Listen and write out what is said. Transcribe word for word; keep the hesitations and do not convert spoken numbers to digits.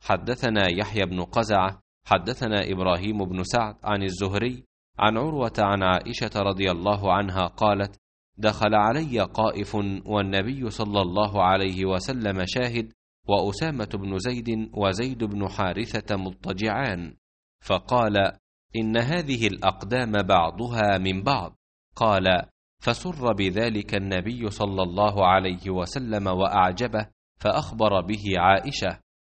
حدثنا يحيى بن قزعة حدثنا إبراهيم بن سعد عن الزهري عن عروة عن عائشة رضي الله عنها قالت: دخل علي قائف والنبي صلى الله عليه وسلم شاهد، وأسامة بن زيد وزيد بن حارثة مضطجعان، فقال: إن هذه الأقدام بعضها من بعض. قال: فسر بذلك النبي صلى الله عليه وسلم وأعجبه، فأخبر به عائشة،